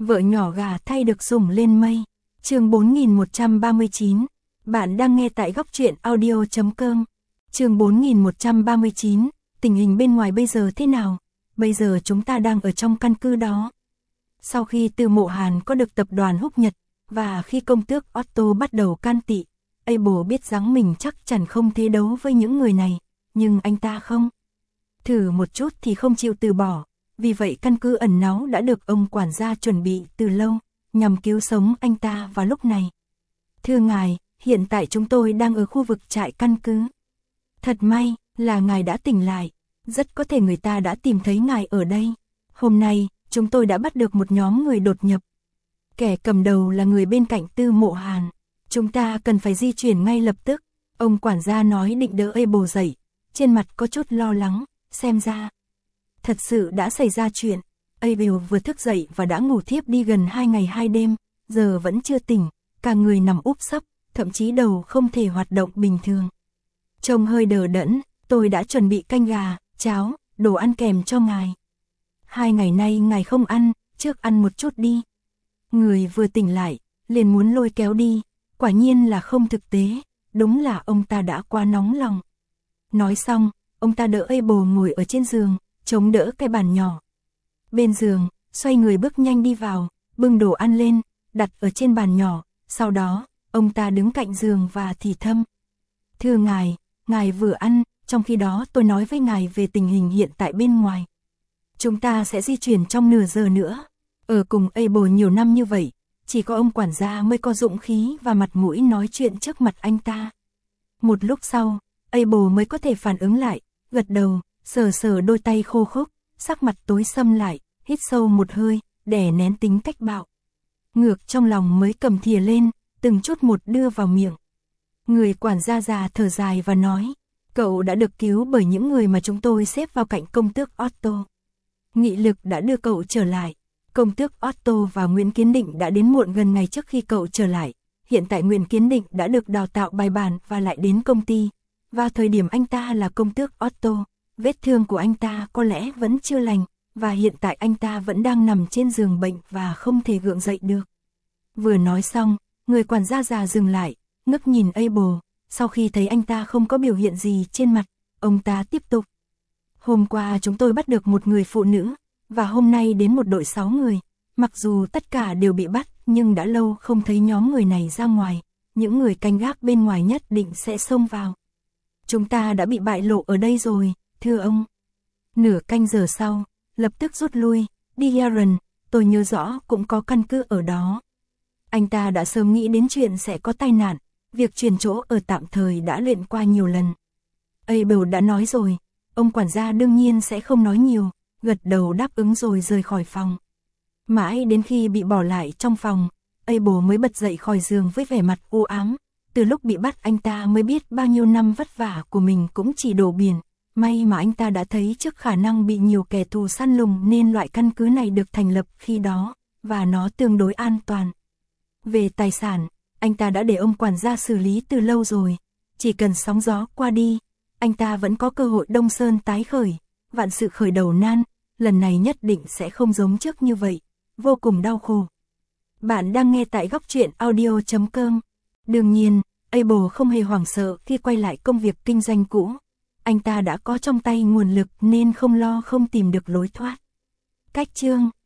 Vợ nhỏ gà thay được sủng lên mây. Chương 4139. Bạn đang nghe tại góc truyện audio.com. Chương 4139. Tình hình bên ngoài bây giờ thế nào? Bây giờ chúng ta đang ở trong căn cứ đó. Sau khi Từ Mộ Hàn có được tập đoàn Húc Nhật, và khi công tước Otto bắt đầu can tị, Abel biết rằng mình chắc chắn không thế đấu với những người này, nhưng anh ta không. Thử một chút thì không chịu từ bỏ, vì vậy căn cứ ẩn náu đã được ông quản gia chuẩn bị từ lâu, nhằm cứu sống anh ta vào lúc này. Thưa ngài, hiện tại chúng tôi đang ở khu vực trại căn cứ. Thật may là ngài đã tỉnh lại, rất có thể người ta đã tìm thấy ngài ở đây. Hôm nay, chúng tôi đã bắt được một nhóm người đột nhập. Kẻ cầm đầu là người bên cạnh Từ Mộ Hàn. Chúng ta cần phải di chuyển ngay lập tức. Ông quản gia nói định đỡ Abel dậy, trên mặt có chút lo lắng, xem ra thật sự đã xảy ra chuyện. Abel vừa thức dậy và đã ngủ thiếp đi gần 2 ngày 2 đêm, giờ vẫn chưa tỉnh, cả người nằm úp sấp, thậm chí đầu không thể hoạt động bình thường. Trông hơi đờ đẫn, tôi đã chuẩn bị canh gà, cháo, đồ ăn kèm cho ngài. 2 ngày nay ngài không ăn, trước ăn một chút đi. Người vừa tỉnh lại, liền muốn lôi kéo đi, quả nhiên là không thực tế, đúng là ông ta đã quá nóng lòng. Nói xong, ông ta đỡ Abel ngồi ở trên giường, chống đỡ cái bàn nhỏ. Bên giường, xoay người bước nhanh đi vào, bưng đồ ăn lên, đặt ở trên bàn nhỏ, sau đó, ông ta đứng cạnh giường và thì thầm. Thưa ngài vừa ăn, trong khi đó tôi nói với ngài về tình hình hiện tại bên ngoài. Chúng ta sẽ di chuyển trong nửa giờ nữa. Ở cùng Abel nhiều năm như vậy, chỉ có ông quản gia mới có dũng khí và mặt mũi nói chuyện trước mặt anh ta. Một lúc sau, Abel mới có thể phản ứng lại, gật đầu, sờ sờ đôi tay khô khốc, sắc mặt tối sầm lại, hít sâu một hơi, đè nén tính cách bạo. Ngược trong lòng mới cầm thìa lên, từng chút một đưa vào miệng. Người quản gia già thở dài và nói, cậu đã được cứu bởi những người mà chúng tôi xếp vào cạnh công tước Otto. Nghị lực đã đưa cậu trở lại. Công tước Otto và Nguyễn Kiến Định đã đến muộn gần ngày trước khi cậu trở lại. Hiện tại Nguyễn Kiến Định đã được đào tạo bài bản và lại đến công ty. Và thời điểm anh ta là công tước Otto, vết thương của anh ta có lẽ vẫn chưa lành, và hiện tại anh ta vẫn đang nằm trên giường bệnh và không thể gượng dậy được. Vừa nói xong, người quản gia già dừng lại, ngước nhìn Abel, sau khi thấy anh ta không có biểu hiện gì trên mặt, ông ta tiếp tục. Hôm qua chúng tôi bắt được một người phụ nữ, và hôm nay đến một đội 6 người, mặc dù tất cả đều bị bắt, nhưng đã lâu không thấy nhóm người này ra ngoài, những người canh gác bên ngoài nhất định sẽ xông vào. Chúng ta đã bị bại lộ ở đây rồi, thưa ông. Nửa canh giờ sau, lập tức rút lui, đi Aaron, tôi nhớ rõ cũng có căn cứ ở đó. Anh ta đã sớm nghĩ đến chuyện sẽ có tai nạn, việc chuyển chỗ ở tạm thời đã luyện qua nhiều lần. Abel đã nói rồi, ông quản gia đương nhiên sẽ không nói nhiều, gật đầu đáp ứng rồi rời khỏi phòng. Mãi đến khi bị bỏ lại trong phòng, Abel mới bật dậy khỏi giường với vẻ mặt u ám. Từ lúc bị bắt anh ta mới biết bao nhiêu năm vất vả của mình cũng chỉ đổ biển. May mà anh ta đã thấy trước khả năng bị nhiều kẻ thù săn lùng nên loại căn cứ này được thành lập khi đó, và nó tương đối an toàn. Về tài sản, anh ta đã để ông quản gia xử lý từ lâu rồi. Chỉ cần sóng gió qua đi, anh ta vẫn có cơ hội Đông Sơn tái khởi, vạn sự khởi đầu nan, lần này nhất định sẽ không giống trước như vậy, vô cùng đau khổ. Bạn đang nghe tại góc truyện audio.com. Đương nhiên, Abel không hề hoảng sợ khi quay lại công việc kinh doanh cũ. Anh ta đã có trong tay nguồn lực nên không lo không tìm được lối thoát. Cách chương